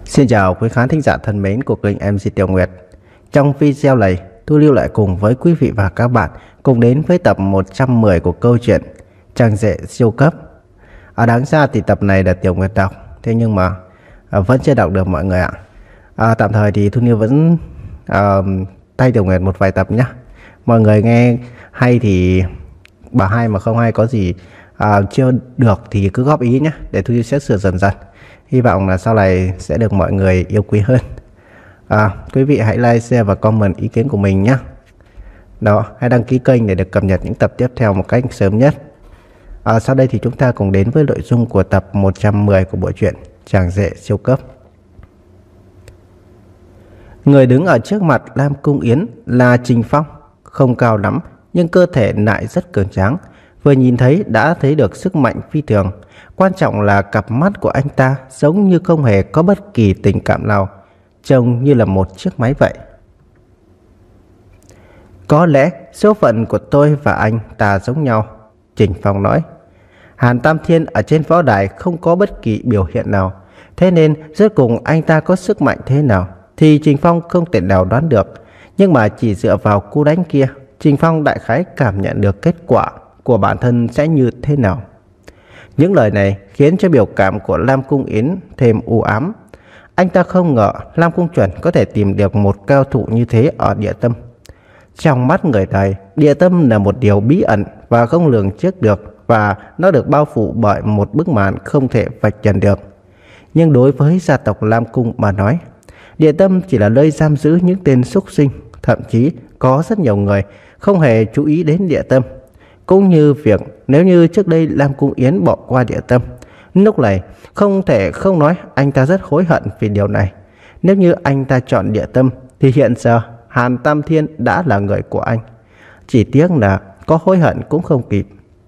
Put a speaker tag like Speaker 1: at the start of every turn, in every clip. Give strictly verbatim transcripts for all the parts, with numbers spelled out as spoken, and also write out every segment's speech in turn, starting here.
Speaker 1: Xin chào quý khán thính giả thân mến của kênh em xê Tiểu Nguyệt. Trong video này, tôi lưu lại cùng với quý vị và các bạn cùng đến với tập một trăm mười của câu chuyện Chàng rể siêu cấp. Ở đáng ra thì tập này là Tiểu Nguyệt đọc, thế nhưng mà à, vẫn chưa đọc được mọi người ạ. À, tạm thời thì Thu Niu vẫn à, thay Tiểu Nguyệt một vài tập nhé. Mọi người nghe hay thì bảo hay, mà không hay có gì à, chưa được thì cứ góp ý nhé, để Thu Niu sẽ sửa dần dần. Hy vọng là sau này sẽ được mọi người yêu quý hơn. À, quý vị hãy like, share và comment ý kiến của mình nhé. Đó, hãy đăng ký kênh để được cập nhật những tập tiếp theo một cách sớm nhất. À, sau đây thì chúng ta cùng đến với nội dung của tập một trăm mười của bộ truyện Chàng rể siêu cấp. Người đứng ở trước mặt Lam Cung Yến là Trình Phong, không cao lắm nhưng cơ thể lại rất cường tráng. Vừa nhìn thấy đã thấy được sức mạnh phi thường. Quan trọng là cặp mắt của anh ta giống như không hề có bất kỳ tình cảm nào, trông như là một chiếc máy vậy. Có lẽ số phận của tôi và anh ta giống nhau, Trình Phong nói. Hàn Tam Thiên ở trên võ đài không có bất kỳ biểu hiện nào, thế nên rốt cùng anh ta có sức mạnh thế nào thì Trình Phong không thể nào đoán được. Nhưng mà chỉ dựa vào cú đánh kia, Trình Phong đại khái cảm nhận được kết quả của bản thân sẽ như thế nào. Những lời này khiến cho biểu cảm của Lam Cung Yến thêm u ám. Anh ta không ngờ Lam Cung Chuẩn có thể tìm được một cao thủ như thế ở địa tâm. Trong mắt người đời, địa tâm là một điều bí ẩn và không lường trước được, và nó được bao phủ bởi một bức màn không thể vạch trần được. Nhưng đối với gia tộc Lam Cung mà nói, địa tâm chỉ là nơi giam giữ những tên súc sinh. Thậm chí có rất nhiều người không hề chú ý đến địa tâm. Cũng như việc nếu như trước đây Lam Cung Yến bỏ qua địa tâm, lúc này không thể không nói anh ta rất hối hận vì điều này. Nếu như anh ta chọn địa tâm thì hiện giờ Hàn Tam Thiên đã là người của anh. Chỉ tiếc là có hối hận cũng không kịp.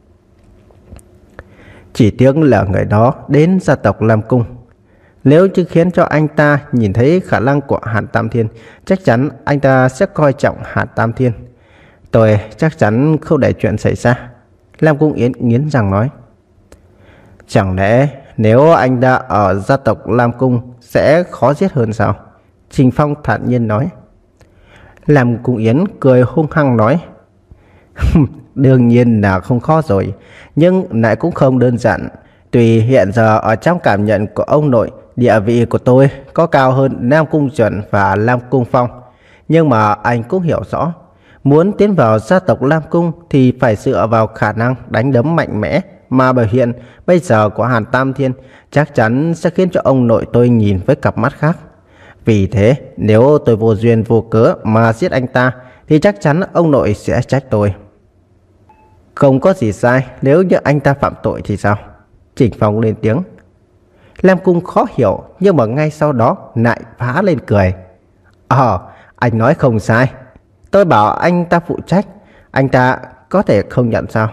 Speaker 1: Chỉ tiếc là người đó đến gia tộc Lam Cung. Nếu như khiến cho anh ta nhìn thấy khả năng của Hàn Tam Thiên, chắc chắn anh ta sẽ coi trọng Hàn Tam Thiên. Tôi chắc chắn không để chuyện xảy ra, Lam Cung Yến nghiến răng nói. Chẳng lẽ nếu anh ta ở gia tộc Lam Cung sẽ khó giết hơn sao? Trình Phong thản nhiên nói. Lam Cung Yến cười hung hăng nói. Đương nhiên là không khó rồi, nhưng lại cũng không đơn giản. Tuy hiện giờ ở trong cảm nhận của ông nội, địa vị của tôi có cao hơn Nam Cung Chuẩn và Lam Cung Phong, nhưng mà anh cũng hiểu rõ, muốn tiến vào gia tộc Lam Cung thì phải dựa vào khả năng đánh đấm mạnh mẽ, mà biểu hiện bây giờ của Hàn Tam Thiên chắc chắn sẽ khiến cho ông nội tôi nhìn với cặp mắt khác. Vì thế nếu tôi vô duyên vô cớ mà giết anh ta thì chắc chắn ông nội sẽ trách tôi. Không có gì sai, nếu như anh ta phạm tội thì sao? Trình Phong lên tiếng. Lam Cung khó hiểu, nhưng mà ngay sau đó lại phá lên cười. Ờ, anh nói không sai. Tôi bảo anh ta phụ trách, anh ta có thể không nhận sao?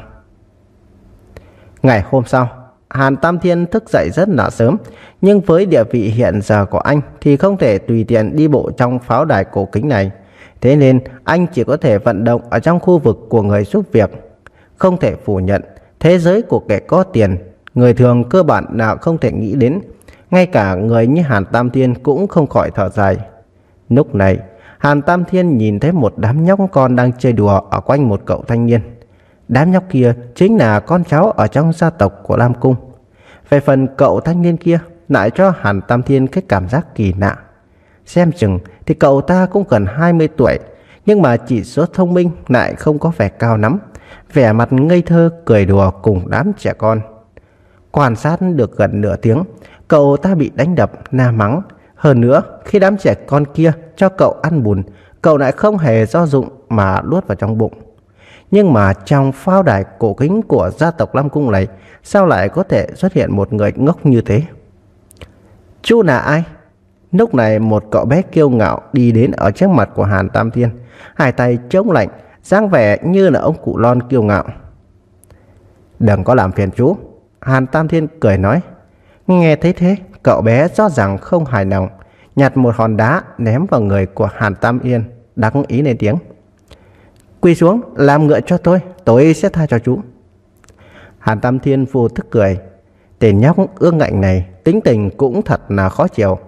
Speaker 1: Ngày hôm sau, Hàn Tam Thiên thức dậy rất là sớm, nhưng với địa vị hiện giờ của anh thì không thể tùy tiện đi bộ trong pháo đài cổ kính này. Thế nên anh chỉ có thể vận động ở trong khu vực của người giúp việc. Không thể phủ nhận, thế giới của kẻ có tiền, người thường cơ bản là không thể nghĩ đến. Ngay cả người như Hàn Tam Thiên cũng không khỏi thở dài. Lúc này, Hàn Tam Thiên nhìn thấy một đám nhóc con đang chơi đùa ở quanh một cậu thanh niên. Đám nhóc kia chính là con cháu ở trong gia tộc của Lam Cung. Về phần cậu thanh niên kia lại cho Hàn Tam Thiên cái cảm giác kỳ lạ. Xem chừng thì cậu ta cũng gần hai mươi tuổi, nhưng mà chỉ số thông minh lại không có vẻ cao lắm. Vẻ mặt ngây thơ cười đùa cùng đám trẻ con. Quan sát được gần nửa tiếng, cậu ta bị đánh đập, la mắng. Hơn nữa, khi đám trẻ con kia cho cậu ăn bùn, cậu lại không hề do dụng mà nuốt vào trong bụng. Nhưng mà trong pháo đài cổ kính của gia tộc Lam Cung này, sao lại có thể xuất hiện một người ngốc như thế? Chú là ai? Lúc này một cậu bé kiêu ngạo đi đến ở trước mặt của Hàn Tam Thiên, hai tay chống lạnh, dáng vẻ như là ông cụ lon kiêu ngạo. Đừng có làm phiền chú, Hàn Tam Thiên cười nói. Nghe thấy thế, cậu bé rõ ràng không hài lòng, nhặt một hòn đá ném vào người của Hàn Tam Yên, đắc ý lên tiếng. Quỳ xuống, làm ngựa cho tôi, tôi sẽ tha cho chú. Hàn Tam Thiên vô thức cười. Tên nhóc ương ngạnh này tính tình cũng thật là khó chịu.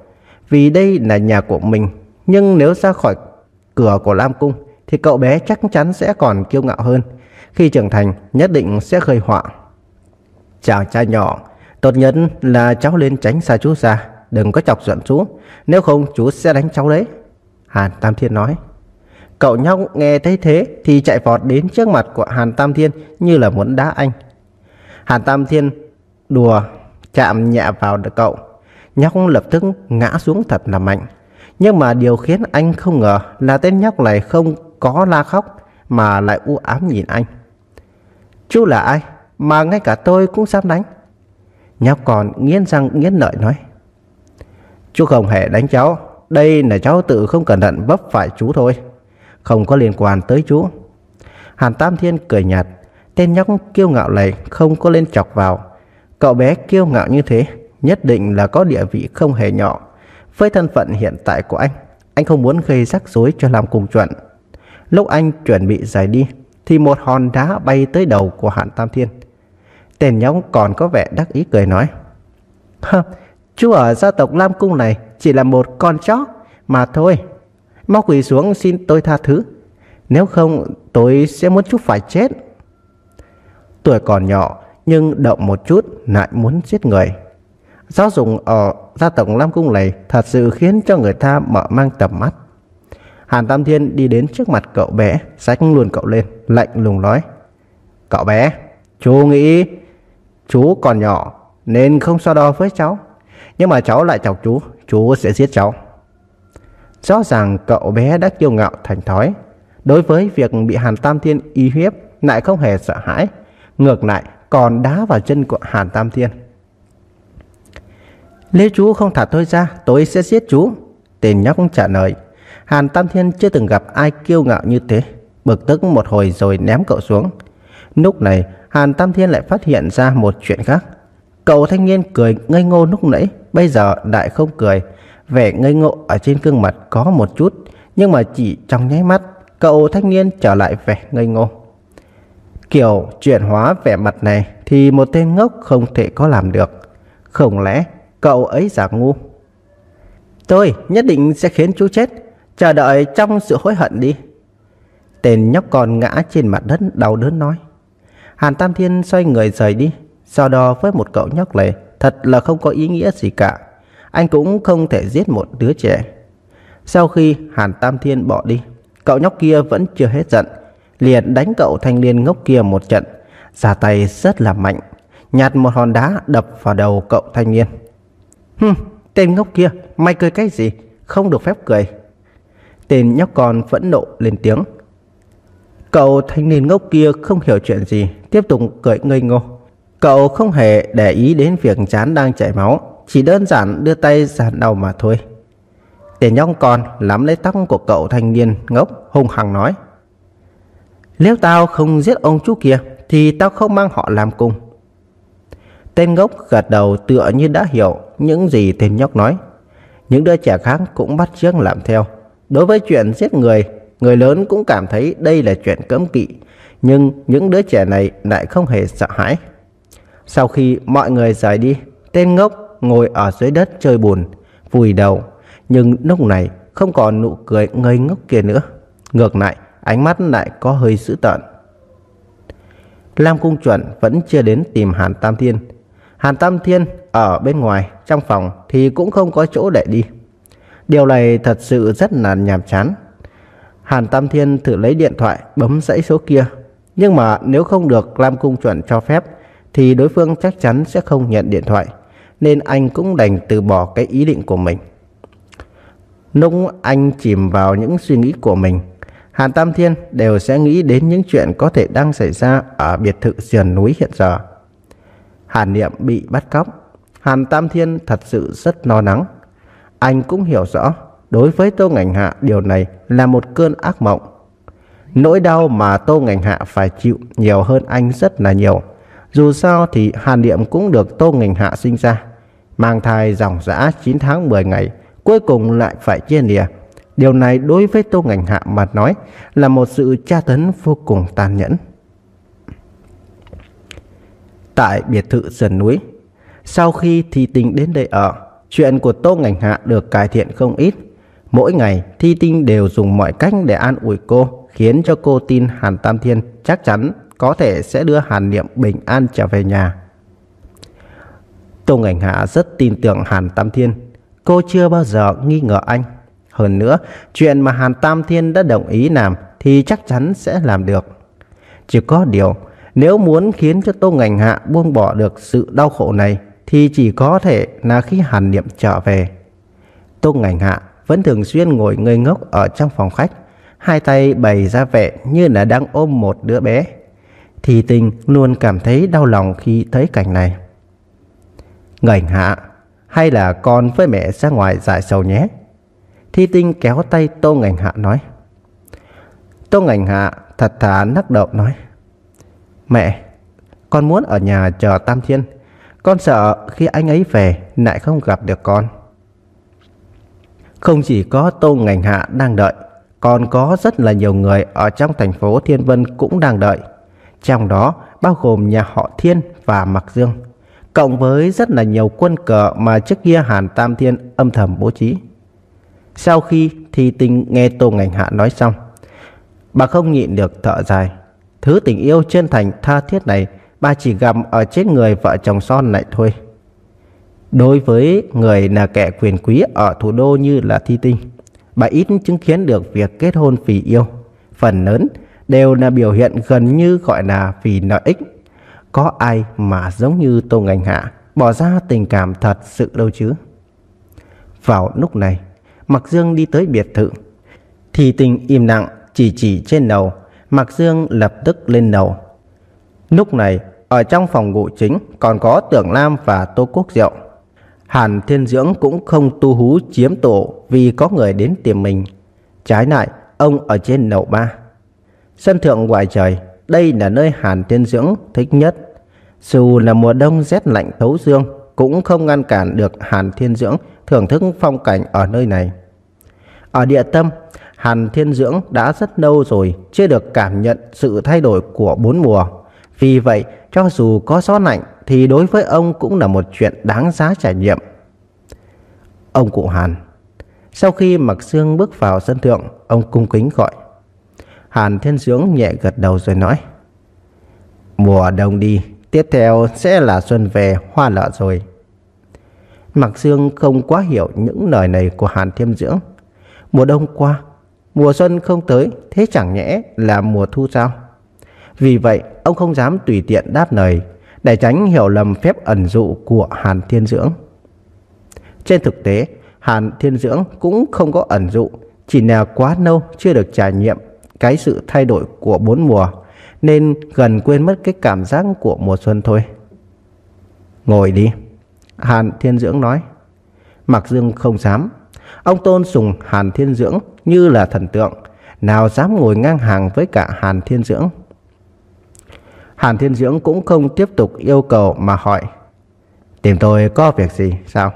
Speaker 1: vì đây là nhà của mình. Nhưng nếu ra khỏi cửa của Lam Cung thì cậu bé chắc chắn sẽ còn kiêu ngạo hơn. Khi trưởng thành nhất định sẽ gây họa. Chàng trai nhỏ, tốt nhất là cháu lên tránh xa chú ra, đừng có chọc giận chú, nếu không chú sẽ đánh cháu đấy, Hàn Tam Thiên nói. Cậu nhóc nghe thấy thế thì chạy vọt đến trước mặt của Hàn Tam Thiên như là muốn đá anh. Hàn Tam Thiên đùa chạm nhẹ vào được cậu, nhóc lập tức ngã xuống thật là mạnh. Nhưng mà điều khiến anh không ngờ là tên nhóc này không có la khóc mà lại u ám nhìn anh. Chú là ai mà ngay cả tôi cũng dám đánh? Nhóc còn nghiến răng nghiến lợi nói. Chú không hề đánh cháu, đây là cháu tự không cẩn thận vấp phải chú thôi, không có liên quan tới chú. Hàn Tam Thiên cười nhạt, tên nhóc kiêu ngạo này không có lên chọc vào. Cậu bé kiêu ngạo như thế nhất định là có địa vị không hề nhỏ. Với thân phận hiện tại của anh, anh không muốn gây rắc rối cho Lam Cung Chuẩn. Lúc anh chuẩn bị rời đi thì một hòn đá bay tới đầu của Hàn Tam Thiên. Tên nhóc còn có vẻ đắc ý cười nói. Chú ở gia tộc Lam Cung này chỉ là một con chó mà thôi, mau quỳ xuống xin tôi tha thứ, nếu không tôi sẽ muốn chú phải chết. Tuổi còn nhỏ nhưng động một chút lại muốn giết người. Giáo dục ở gia tộc Lam Cung này thật sự khiến cho người ta mở mang tầm mắt. Hàn Tam Thiên đi đến trước mặt cậu bé, xách luôn cậu lên, lạnh lùng nói. Cậu bé, chú nghĩ chú còn nhỏ nên không so đo với cháu, nhưng mà cháu lại chọc chú, chú sẽ giết cháu. Rõ ràng cậu bé đã kiêu ngạo thành thói, đối với việc bị Hàn Tam Thiên uy hiếp lại không hề sợ hãi, ngược lại còn đá vào chân của Hàn Tam Thiên. Nếu chú không thả tôi ra, tôi sẽ giết chú, tên nhóc trả lời. Hàn Tam Thiên chưa từng gặp ai kiêu ngạo như thế, bực tức một hồi rồi ném cậu xuống. Lúc này Hàn Tam Thiên lại phát hiện ra một chuyện khác. Cậu thanh niên cười ngây ngô lúc nãy bây giờ lại không cười. Vẻ ngây ngô ở trên gương mặt có một chút, nhưng mà chỉ trong nháy mắt cậu thanh niên trở lại vẻ ngây ngô. Kiểu chuyển hóa vẻ mặt này thì một tên ngốc không thể có làm được. Không lẽ cậu ấy giả ngu? Tôi nhất định sẽ khiến chú chết, chờ đợi trong sự hối hận đi, tên nhóc còn ngã trên mặt đất đau đớn nói. Hàn Tam Thiên xoay người rời đi. So đo với một cậu nhóc này thật là không có ý nghĩa gì cả. Anh cũng không thể giết một đứa trẻ. Sau khi Hàn Tam Thiên bỏ đi, cậu nhóc kia vẫn chưa hết giận, liền đánh cậu thanh niên ngốc kia một trận, ra tay rất là mạnh, nhặt một hòn đá đập vào đầu cậu thanh niên. Hừm, tên ngốc kia, mày cười cái gì? Không được phép cười. Tên nhóc con phẫn nộ lên tiếng. Cậu thanh niên ngốc kia không hiểu chuyện gì, tiếp tục cười ngây ngô. Cậu không hề để ý đến việc trán đang chảy máu, chỉ đơn giản đưa tay giàn đầu mà thôi. Tên nhóc con nắm lấy tóc của cậu thanh niên ngốc, hung hăng nói. Nếu tao không giết ông chú kia thì tao không mang họ làm cùng. Tên ngốc gật đầu tựa như đã hiểu những gì tên nhóc nói. Những đứa trẻ khác cũng bắt chước làm theo. Đối với chuyện giết người, người lớn cũng cảm thấy đây là chuyện cấm kỵ, nhưng những đứa trẻ này lại không hề sợ hãi. Sau khi mọi người rời đi, tên ngốc ngồi ở dưới đất chơi bùn, vùi đầu. Nhưng lúc này không còn nụ cười ngây ngốc kia nữa. Ngược lại, ánh mắt lại có hơi dữ tợn. Lam Cung Chuẩn vẫn chưa đến tìm Hàn Tam Thiên. Hàn Tam Thiên ở bên ngoài, trong phòng thì cũng không có chỗ để đi. Điều này thật sự rất là nhàm chán. Hàn Tam Thiên thử lấy điện thoại bấm dãy số kia, nhưng mà nếu không được Lam Cung Chuẩn cho phép thì đối phương chắc chắn sẽ không nhận điện thoại, nên anh cũng đành từ bỏ cái ý định của mình. Lúc anh chìm vào những suy nghĩ của mình, Hàn Tam Thiên đều sẽ nghĩ đến những chuyện có thể đang xảy ra ở biệt thự sườn núi hiện giờ. Hàn Niệm bị bắt cóc, Hàn Tam Thiên thật sự rất lo lắng. Anh cũng hiểu rõ, đối với Tô Ngành Hạ điều này là một cơn ác mộng. Nỗi đau mà Tô Ngành Hạ phải chịu nhiều hơn anh rất là nhiều. Dù sao thì Hàn Niệm cũng được Tô Ngành Hạ sinh ra, mang thai dòng dã chín tháng mười ngày, cuối cùng lại phải chia lìa. Điều này đối với Tô Ngành Hạ mà nói là một sự tra tấn vô cùng tàn nhẫn. Tại biệt thự sườn núi, sau khi Thi Tinh đến đây ở, chuyện của Tô Ngành Hạ được cải thiện không ít. Mỗi ngày Thi Tinh đều dùng mọi cách để an ủi cô, khiến cho cô tin Hàn Tam Thiên chắc chắn có thể sẽ đưa Hàn Niệm bình an trở về nhà. Tô Ngành Hạ rất tin tưởng Hàn Tam Thiên, cô chưa bao giờ nghi ngờ anh. Hơn nữa, chuyện mà Hàn Tam Thiên đã đồng ý làm thì chắc chắn sẽ làm được. Chỉ có điều, nếu muốn khiến cho Tô Ngành Hạ buông bỏ được sự đau khổ này thì chỉ có thể là khi Hàn Niệm trở về. Tô Ngành Hạ vẫn thường xuyên ngồi ngây ngốc ở trong phòng khách, hai tay bày ra vẻ như là đang ôm một đứa bé. Thì Tình luôn cảm thấy đau lòng khi thấy cảnh này. Ngành Hạ, hay là con với mẹ ra ngoài giải sầu nhé. Thi Tinh kéo tay Tô Ngành Hạ nói. Tô Ngành Hạ thật thà lắc đầu nói. Mẹ, con muốn ở nhà chờ Tam Thiên. Con sợ khi anh ấy về lại không gặp được con. Không chỉ có Tô Ngành Hạ đang đợi, còn có rất là nhiều người ở trong thành phố Thiên Vân cũng đang đợi. Trong đó bao gồm nhà họ Thiên và Mạc Dương, cộng với rất là nhiều quân cờ mà trước kia Hàn Tam Thiên âm thầm bố trí. Sau khi Thi Tinh nghe Tô Ngành Hạ nói xong, bà không nhịn được thở dài. Thứ tình yêu chân thành tha thiết này bà chỉ gặp ở trên người vợ chồng son này thôi. Đối với người là kẻ quyền quý ở thủ đô như là Thi Tinh, bà ít chứng kiến được việc kết hôn vì yêu. Phần lớn đều là biểu hiện gần như gọi là vì lợi ích. Có ai mà giống như Tô Ngành Hạ bỏ ra tình cảm thật sự đâu chứ. Vào lúc này, Mạc Dương đi tới biệt thự. Thi Tinh im lặng chỉ chỉ trên lầu. Mạc Dương lập tức lên lầu. Lúc này ở trong phòng ngủ chính còn có Tưởng Lam và Tô Quốc Diệu. Hàn Thiên Dưỡng cũng không tu hú chiếm tổ vì có người đến tìm mình. Trái lại, ông ở trên lầu ba. Sân thượng ngoài trời, đây là nơi Hàn Thiên Dưỡng thích nhất. Dù là mùa đông rét lạnh thấu xương, cũng không ngăn cản được Hàn Thiên Dưỡng thưởng thức phong cảnh ở nơi này. Ở địa tâm, Hàn Thiên Dưỡng đã rất lâu rồi chưa được cảm nhận sự thay đổi của bốn mùa. Vì vậy, cho dù có gió lạnh thì đối với ông cũng là một chuyện đáng giá trải nghiệm. Ông cụ Hàn. Sau khi Mạc Dương bước vào sân thượng, ông cung kính gọi. Hàn Thiên Dưỡng nhẹ gật đầu rồi nói. Mùa đông đi, tiếp theo sẽ là xuân về hoa nở rồi. Mạc Dương không quá hiểu những lời này của Hàn Thiên Dưỡng. Mùa đông qua, mùa xuân không tới, thế chẳng nhẽ là mùa thu sao? Vì vậy, ông không dám tùy tiện đáp lời, để tránh hiểu lầm phép ẩn dụ của Hàn Thiên Dưỡng. Trên thực tế, Hàn Thiên Dưỡng cũng không có ẩn dụ, chỉ là quá lâu chưa được trải nghiệm cái sự thay đổi của bốn mùa, nên gần quên mất cái cảm giác của mùa xuân thôi. Ngồi đi, Hàn Thiên Dưỡng nói. Mạc Dương không dám. Ông tôn sùng Hàn Thiên Dưỡng như là thần tượng, nào dám ngồi ngang hàng với cả Hàn Thiên Dưỡng. Hàn Thiên Dưỡng cũng không tiếp tục yêu cầu mà hỏi. Tìm tôi có việc gì sao?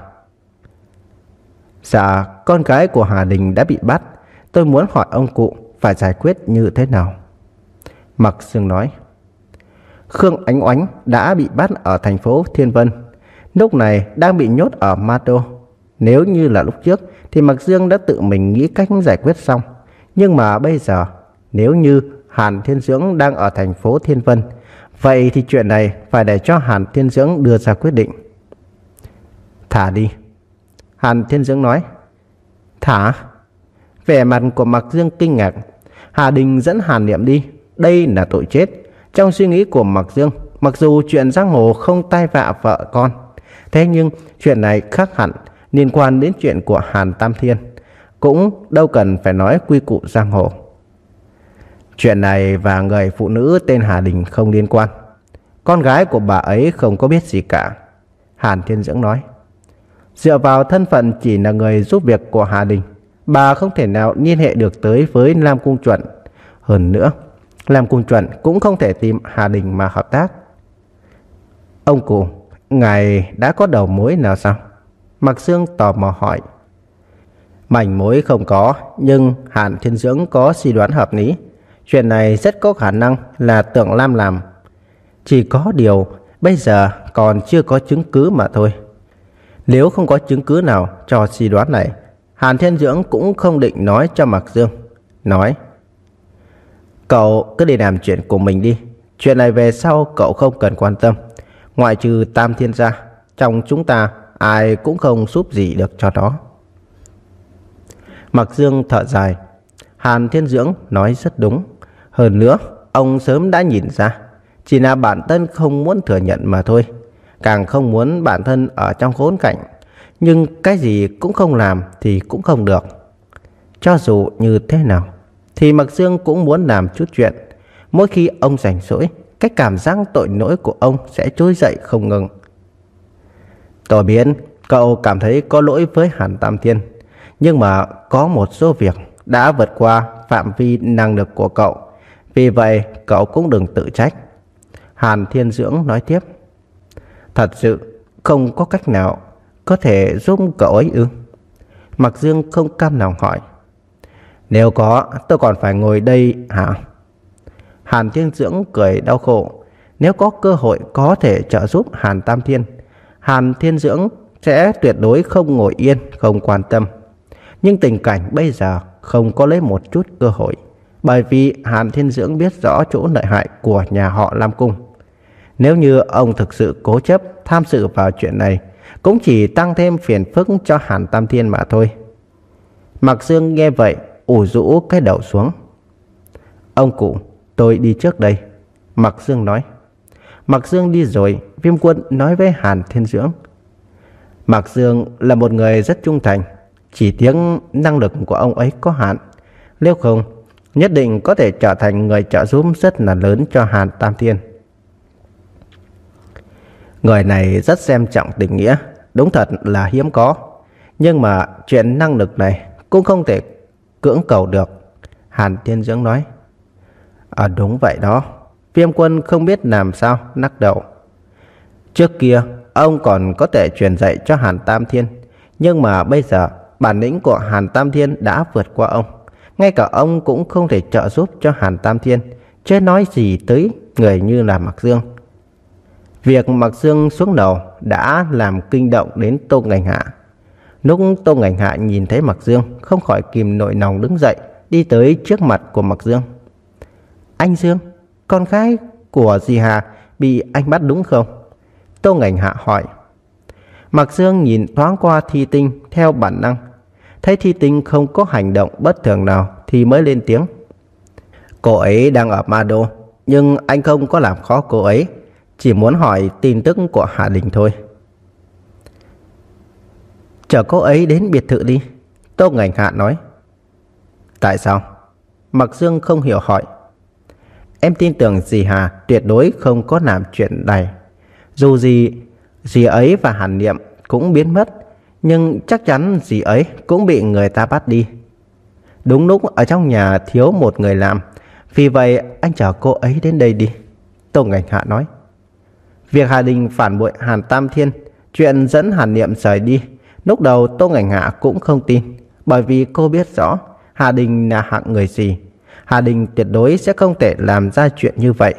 Speaker 1: Dạ, con gái của Hà Đình đã bị bắt. Tôi muốn hỏi ông cụ phải giải quyết như thế nào. Mạc Dương nói. Khương Ánh Oánh đã bị bắt ở thành phố Thiên Vân, lúc này đang bị nhốt ở Ma Đô. Nếu như là lúc trước thì Mạc Dương đã tự mình nghĩ cách giải quyết xong. Nhưng mà bây giờ, nếu như Hàn Thiên Dưỡng đang ở thành phố Thiên Vân, vậy thì chuyện này phải để cho Hàn Thiên Dưỡng đưa ra quyết định. Thả đi, Hàn Thiên Dưỡng nói. Thả? Vẻ mặt của Mạc Dương kinh ngạc. Hà Đình dẫn Hàn Niệm đi, đây là tội chết. Trong suy nghĩ của Mạc Dương, mặc dù chuyện giang hồ không tai vạ vợ con, thế nhưng chuyện này khác hẳn, liên quan đến chuyện của Hàn Tam Thiên, cũng đâu cần phải nói quy củ giang hồ. Chuyện này và người phụ nữ tên Hà Đình không liên quan. Con gái của bà ấy không có biết gì cả, Hàn Thiên Dưỡng nói. Dựa vào thân phận chỉ là người giúp việc của Hà Đình, bà không thể nào liên hệ được tới với Lam Cung Chuẩn. Hơn nữa, Lam Cung Chuẩn cũng không thể tìm Hà Đình mà hợp tác. Ông cụ, ngài đã có đầu mối nào sao? Mạc Dương tò mò hỏi. Manh mối không có, nhưng Hàn Thiên Dưỡng có suy đoán hợp lý. Chuyện này rất có khả năng là Tưởng Lam làm. Chỉ có điều bây giờ còn chưa có chứng cứ mà thôi. Nếu không có chứng cứ nào cho suy đoán này, Hàn Thiên Dưỡng cũng không định nói cho Mạc Dương. Nói: cậu cứ đi làm chuyện của mình đi. Chuyện này về sau cậu không cần quan tâm. Ngoại trừ Tam Thiên ra, trong chúng ta ai cũng không giúp gì được cho nó. Mạc Dương thở dài. Hàn Thiên Dưỡng nói rất đúng. Hơn nữa, ông sớm đã nhìn ra, chỉ là bản thân không muốn thừa nhận mà thôi. Càng không muốn bản thân ở trong khốn cảnh. Nhưng cái gì cũng không làm thì cũng không được. Cho dù như thế nào thì Mạc Dương cũng muốn làm chút chuyện. Mỗi khi ông rảnh rỗi, cái cảm giác tội lỗi của ông sẽ trỗi dậy không ngừng. Tôi biết cậu cảm thấy có lỗi với Hàn Tam Thiên, nhưng mà có một số việc đã vượt qua phạm vi năng lực của cậu. Vì vậy cậu cũng đừng tự trách. Hàn Thiên Dưỡng nói tiếp: thật sự không có cách nào có thể giúp cậu ấy ư? Mạc Dương không cam lòng hỏi: nếu có tôi còn phải ngồi đây hả? Hàn Thiên Dưỡng cười đau khổ. Nếu có cơ hội có thể trợ giúp Hàn Tam Thiên, Hàn Thiên Dưỡng sẽ tuyệt đối không ngồi yên, không quan tâm. Nhưng tình cảnh bây giờ không có lấy một chút cơ hội, bởi vì Hàn Thiên Dưỡng biết rõ chỗ lợi hại của nhà họ Lam Cung. Nếu như ông thực sự cố chấp tham dự vào chuyện này, cũng chỉ tăng thêm phiền phức cho Hàn Tam Thiên mà thôi. Mạc Dương nghe vậy ủ rũ cái đầu xuống. Ông cụ, tôi đi trước đây, Mạc Dương nói. Mạc Dương đi rồi, Viêm Quân nói với Hàn Thiên Dưỡng: Mạc Dương là một người rất trung thành, chỉ tiếc năng lực của ông ấy có hạn. Nếu không, nhất định có thể trở thành người trợ giúp rất là lớn cho Hàn Tam Thiên. Người này rất xem trọng tình nghĩa, đúng thật là hiếm có. Nhưng mà chuyện năng lực này cũng không thể cưỡng cầu được, Hàn Thiên Dưỡng nói. À đúng vậy đó. Viêm Quân không biết làm sao lắc đầu. Trước kia ông còn có thể truyền dạy cho Hàn Tam Thiên, nhưng mà bây giờ bản lĩnh của Hàn Tam Thiên đã vượt qua ông. Ngay cả ông cũng không thể trợ giúp cho Hàn Tam Thiên, chứ nói gì tới người như là Mạc Dương. Việc Mạc Dương xuống đầu đã làm kinh động đến Tô Ngành Hạ. Lúc Tô Ngành Hạ nhìn thấy Mạc Dương, không khỏi kìm nổi lòng đứng dậy, đi tới trước mặt của Mạc Dương. Anh Dương, con gái của dì Hà bị anh bắt đúng không? Tô Ngành Hạ hỏi. Mạc Dương nhìn thoáng qua Thi Tinh theo bản năng. Thấy Thi Tinh không có hành động bất thường nào thì mới lên tiếng. Cô ấy đang ở Ma Đô, nhưng anh không có làm khó cô ấy, chỉ muốn hỏi tin tức của Hạ Đình thôi. Chở cô ấy đến biệt thự đi, Tô Ngành Hạ nói. Tại sao? Mạc Dương không hiểu hỏi. Em tin tưởng dì Hà tuyệt đối không có làm chuyện này. Dù gì dì ấy và Hàn Niệm cũng biến mất, nhưng chắc chắn dì ấy cũng bị người ta bắt đi. Đúng lúc ở trong nhà thiếu một người làm, vì vậy anh chở cô ấy đến đây đi, Tô Ngành Hạ nói. Việc Hà Đình phản bội Hàn Tam Thiên, chuyện dẫn Hàn Niệm rời đi, lúc đầu Tô Ngành Hạ cũng không tin, bởi vì cô biết rõ Hà Đình là hạng người gì. Hà Đình tuyệt đối sẽ không thể làm ra chuyện như vậy.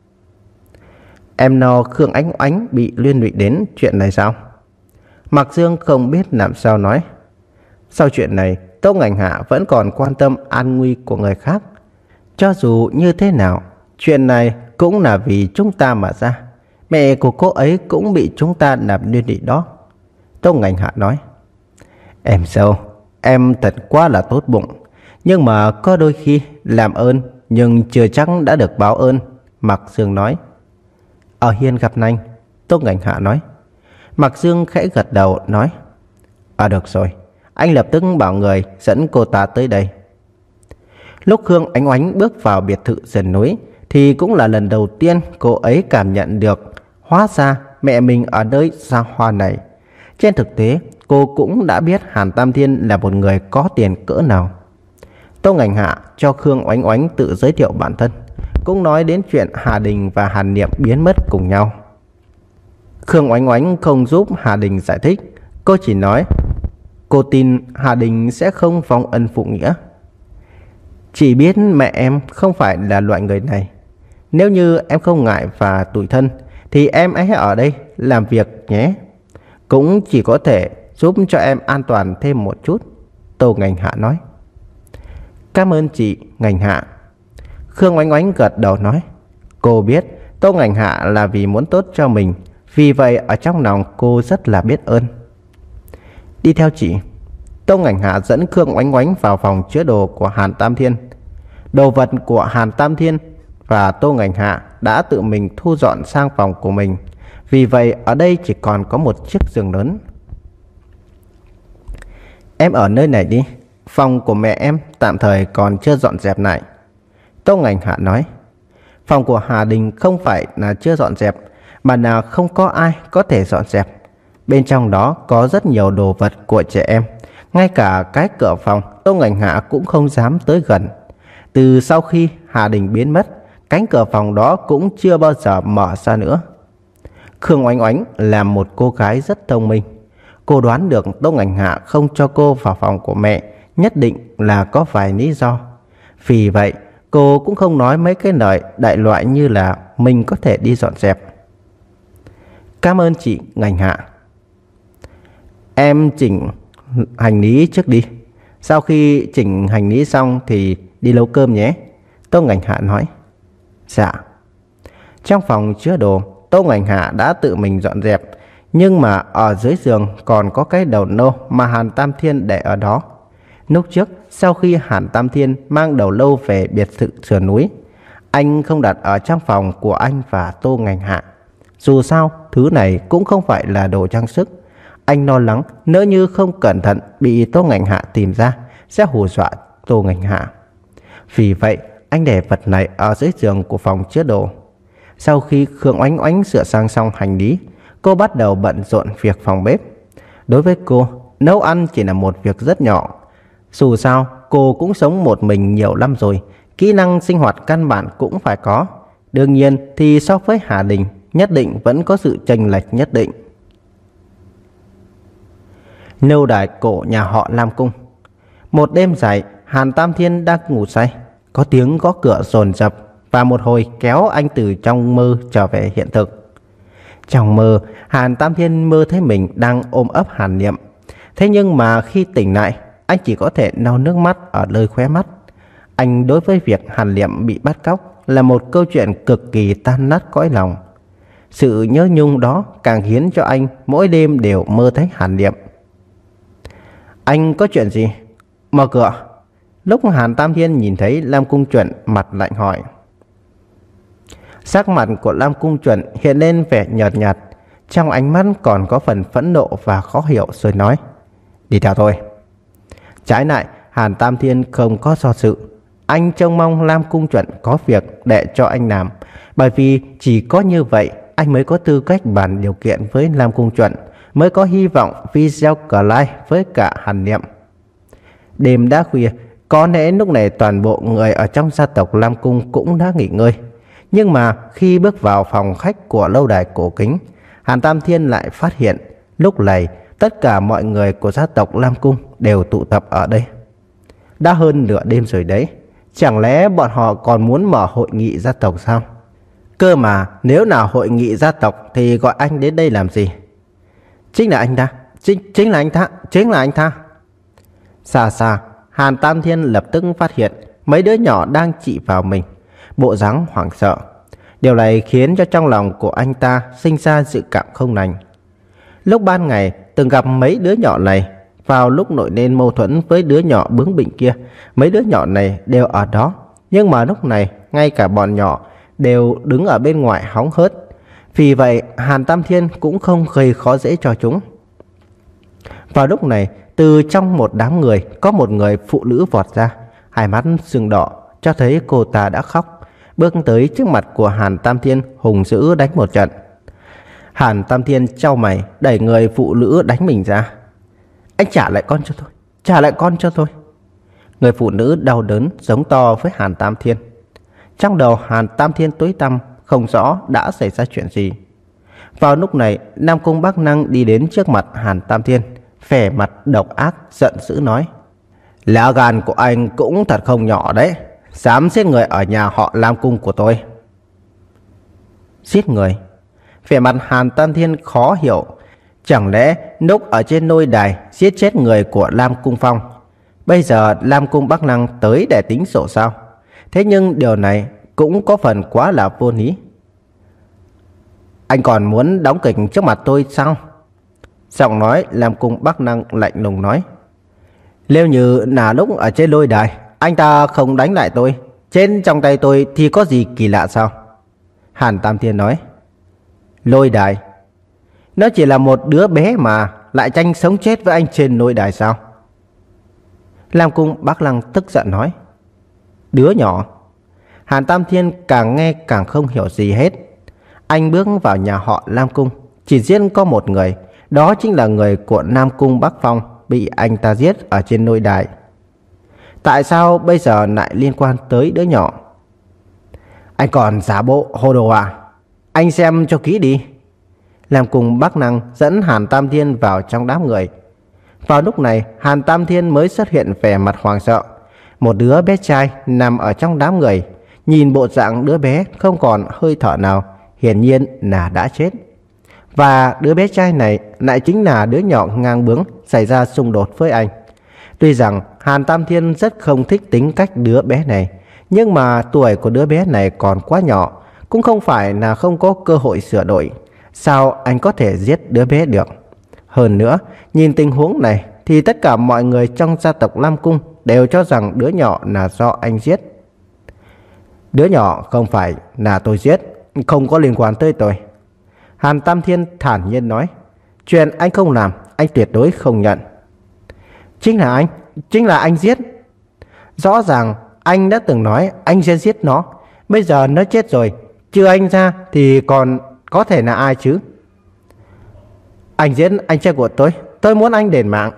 Speaker 1: Em no Khương Ánh Ánh bị liên lụy đến chuyện này sao? Mạc Dương không biết làm sao nói. Sau chuyện này, Tô Ngành Hạ vẫn còn quan tâm an nguy của người khác. Cho dù như thế nào, chuyện này cũng là vì chúng ta mà ra. Mẹ của cô ấy cũng bị chúng ta làm liên lụy đó, Tô Ngành Hạ nói. Em sao? Em thật quá là tốt bụng. Nhưng mà có đôi khi làm ơn nhưng chưa chắc đã được báo ơn, Mạc Dương nói. Ở hiên gặp nhanh, Tô Ngành Hạ nói. Mạc Dương khẽ gật đầu nói. À được rồi, anh lập tức bảo người dẫn cô ta tới đây. Lúc Khương Ánh Ánh bước vào biệt thự sườn núi thì cũng là lần đầu tiên cô ấy cảm nhận được hóa ra mẹ mình ở nơi xa hoa này. Trên thực tế cô cũng đã biết Hàn Tam Thiên là một người có tiền cỡ nào. Tô Ngành Hạ cho Khương Oánh Oánh tự giới thiệu bản thân, cũng nói đến chuyện Hà Đình và Hàn Niệm biến mất cùng nhau. Khương Oánh Oánh không giúp Hà Đình giải thích, cô chỉ nói cô tin Hà Đình sẽ không vong ân phụ nghĩa. Chỉ biết mẹ em không phải là loại người này. Nếu như em không ngại và tủi thân thì em hãy ở đây làm việc nhé. cũng chỉ có thể giúp cho em an toàn thêm một chút, Tô Ngành Hạ nói. Cảm ơn chị, Ngành Hạ. Khương Oánh Oánh gật đầu nói. Cô biết Tô Ngành Hạ là vì muốn tốt cho mình, vì vậy ở trong lòng cô rất là biết ơn. Đi theo chị. Tô Ngành Hạ dẫn Khương Oánh Oánh vào phòng chứa đồ của Hàn Tam Thiên. Đồ vật của Hàn Tam Thiên và Tô Ngành Hạ đã tự mình thu dọn sang phòng của mình, vì vậy ở đây chỉ còn có một chiếc giường lớn. Em ở nơi này đi, phòng của mẹ em tạm thời còn chưa dọn dẹp lại, Tô Ngành Hạ nói. Phòng của Hà Đình không phải là chưa dọn dẹp, mà là không có ai có thể dọn dẹp. Bên trong đó có rất nhiều đồ vật của trẻ em, ngay cả cái cửa phòng Tô Ngành Hạ cũng không dám tới gần. Từ sau khi Hà Đình biến mất, cánh cửa phòng đó cũng chưa bao giờ mở ra nữa. Khương Oánh Oánh là một cô gái rất thông minh. Cô đoán được Tô Ngành Hạ không cho cô vào phòng của mẹ nhất định là có vài lý do. Vì vậy cô cũng không nói mấy cái lời đại loại như là mình có thể đi dọn dẹp. Cảm ơn chị, Ngành Hạ. Em chỉnh hành lý trước đi. Sau khi chỉnh hành lý xong thì đi nấu cơm nhé, Tô Ngành Hạ nói. Dạ. Trong phòng chứa đồ, Tô Ngành Hạ đã tự mình dọn dẹp, nhưng mà ở dưới giường còn có cái đầu nâu mà Hàn Tam Thiên để ở đó. Lúc trước, sau khi Hàn Tam Thiên mang đầu lâu về biệt thự sườn núi, anh không đặt ở trong phòng của anh và Tô Ngành Hạ. Dù sao, thứ này cũng không phải là đồ trang sức. Anh lo lắng nếu như không cẩn thận bị Tô Ngành Hạ tìm ra sẽ hù dọa Tô Ngành Hạ. Vì vậy, anh để vật này ở dưới giường của phòng chứa đồ. Sau khi Khương Oánh Oánh sửa sang xong hành lý, cô bắt đầu bận rộn việc phòng bếp. Đối với cô, nấu ăn chỉ là một việc rất nhỏ. Dù sao, cô cũng sống một mình nhiều năm rồi, kỹ năng sinh hoạt căn bản cũng phải có. Đương nhiên thì so với Hà Đình, nhất định vẫn có sự chênh lệch nhất định. Lâu đài cổ nhà họ Lam Cung. Một đêm dài, Hàn Tam Thiên đang ngủ say, có tiếng gõ cửa dồn dập và một hồi kéo anh từ trong mơ trở về hiện thực. Trong mơ, Hàn Tam Thiên mơ thấy mình đang ôm ấp Hàn Niệm. Thế nhưng mà khi tỉnh lại, anh chỉ có thể lau nước mắt ở nơi khóe mắt. Anh đối với việc Hàn Niệm bị bắt cóc là một câu chuyện cực kỳ tan nát cõi lòng. Sự nhớ nhung đó càng khiến cho anh mỗi đêm đều mơ thấy Hàn Niệm. Anh có chuyện gì? Mở cửa. Lúc Hàn Tam Thiên nhìn thấy Lam Cung Chuẩn, mặt lạnh hỏi. Sắc mặt của Lam Cung Chuẩn hiện lên vẻ nhợt nhạt, trong ánh mắt còn có phần phẫn nộ và khó hiểu, rồi nói. Đi theo tôi. Trái lại, Hàn Tam Thiên không có do dự. Anh trông mong Lam Cung Chuẩn có việc để cho anh làm, bởi vì chỉ có như vậy anh mới có tư cách bàn điều kiện với Lam Cung Chuẩn, mới có hy vọng video clip với cả Hàn Niệm. Đêm đã khuya, có lẽ lúc này toàn bộ người ở trong gia tộc Lam Cung cũng đã nghỉ ngơi. Nhưng mà khi bước vào phòng khách của lâu đài cổ kính, Hàn Tam Thiên lại phát hiện lúc này tất cả mọi người của gia tộc Lam Cung đều tụ tập ở đây. Đã hơn nửa đêm rồi đấy, chẳng lẽ bọn họ còn muốn mở hội nghị gia tộc sao? Cơ mà nếu nào hội nghị gia tộc thì gọi anh đến đây làm gì? Chính là anh ta, chính, chính là anh ta, chính là anh ta. Xa xa, Hàn Tam Thiên lập tức phát hiện mấy đứa nhỏ đang chỉ vào mình, bộ dáng hoảng sợ. Điều này khiến cho trong lòng của anh ta sinh ra dự cảm không lành. Lúc ban ngày từng gặp mấy đứa nhỏ này, vào lúc nổi lên mâu thuẫn với đứa nhỏ bướng bỉnh kia, mấy đứa nhỏ này đều ở đó. Nhưng mà lúc này ngay cả bọn nhỏ đều đứng ở bên ngoài hóng hớt. Vì vậy Hàn Tam Thiên cũng không gây khó dễ cho chúng. Vào lúc này, từ trong một đám người có một người phụ nữ vọt ra, hai mắt sưng đỏ, cho thấy cô ta đã khóc, bước tới trước mặt của Hàn Tam Thiên hùng dữ đánh một trận. Hàn Tam Thiên chau mày đẩy người phụ nữ đánh mình ra. Anh trả lại con cho tôi, trả lại con cho tôi. Người phụ nữ đau đớn giống to với Hàn Tam Thiên. Trong đầu Hàn Tam Thiên tối tăm, không rõ đã xảy ra chuyện gì. Vào lúc này, Nam Cung Bắc Năng đi đến trước mặt Hàn Tam Thiên, vẻ mặt độc ác giận dữ nói. Lá gan của anh cũng thật không nhỏ đấy, dám giết người ở nhà họ Lam Cung của tôi. Giết người? Vẻ mặt Hàn Tam Thiên khó hiểu. Chẳng lẽ lúc ở trên lôi đài giết chết người của Lam Cung Phong, bây giờ Lam Cung Bắc Năng tới để tính sổ sao? Thế nhưng điều này cũng có phần quá là vô lý. Anh còn muốn đóng kịch trước mặt tôi sao? Giọng nói Lam Cung Bắc Năng lạnh lùng nói. Nếu như là lúc ở trên lôi đài anh ta không đánh lại tôi, trên trong tay tôi thì có gì kỳ lạ sao? Hàn Tam Thiên nói. Lôi đài? Nó chỉ là một đứa bé mà lại tranh sống chết với anh trên lôi đài sao? Lam Cung Bắc Năng tức giận nói. Đứa nhỏ? Hàn Tam Thiên càng nghe càng không hiểu gì hết. Anh bước vào nhà họ Lam Cung, chỉ riêng có một người, đó chính là người của Nam Cung Bắc Phong bị anh ta giết ở trên lôi đài. Tại sao bây giờ lại liên quan tới đứa nhỏ? Anh còn giả bộ hồ đồ à? Anh xem cho kỹ đi. Lam Cung Bắc Năng dẫn Hàn Tam Thiên vào trong đám người. Vào lúc này Hàn Tam Thiên mới xuất hiện vẻ mặt hoảng sợ. Một đứa bé trai nằm ở trong đám người. Nhìn bộ dạng đứa bé không còn hơi thở nào, hiển nhiên là đã chết. Và đứa bé trai này lại chính là đứa nhỏ ngang bướng xảy ra xung đột với anh. Tuy rằng Hàn Tam Thiên rất không thích tính cách đứa bé này, nhưng mà tuổi của đứa bé này còn quá nhỏ, cũng không phải là không có cơ hội sửa đổi. Sao anh có thể giết đứa bé được? Hơn nữa, nhìn tình huống này thì tất cả mọi người trong gia tộc Lam Cung đều cho rằng đứa nhỏ là do anh giết. Đứa nhỏ không phải là tôi giết, không có liên quan tới tôi. Hàn Tam Thiên thản nhiên nói. Chuyện anh không làm, anh tuyệt đối không nhận. Chính là anh, chính là anh giết. Rõ ràng anh đã từng nói anh sẽ giết nó. Bây giờ nó chết rồi, trừ anh ra thì còn có thể là ai chứ? Anh giết anh trai của tôi, tôi muốn anh đền mạng.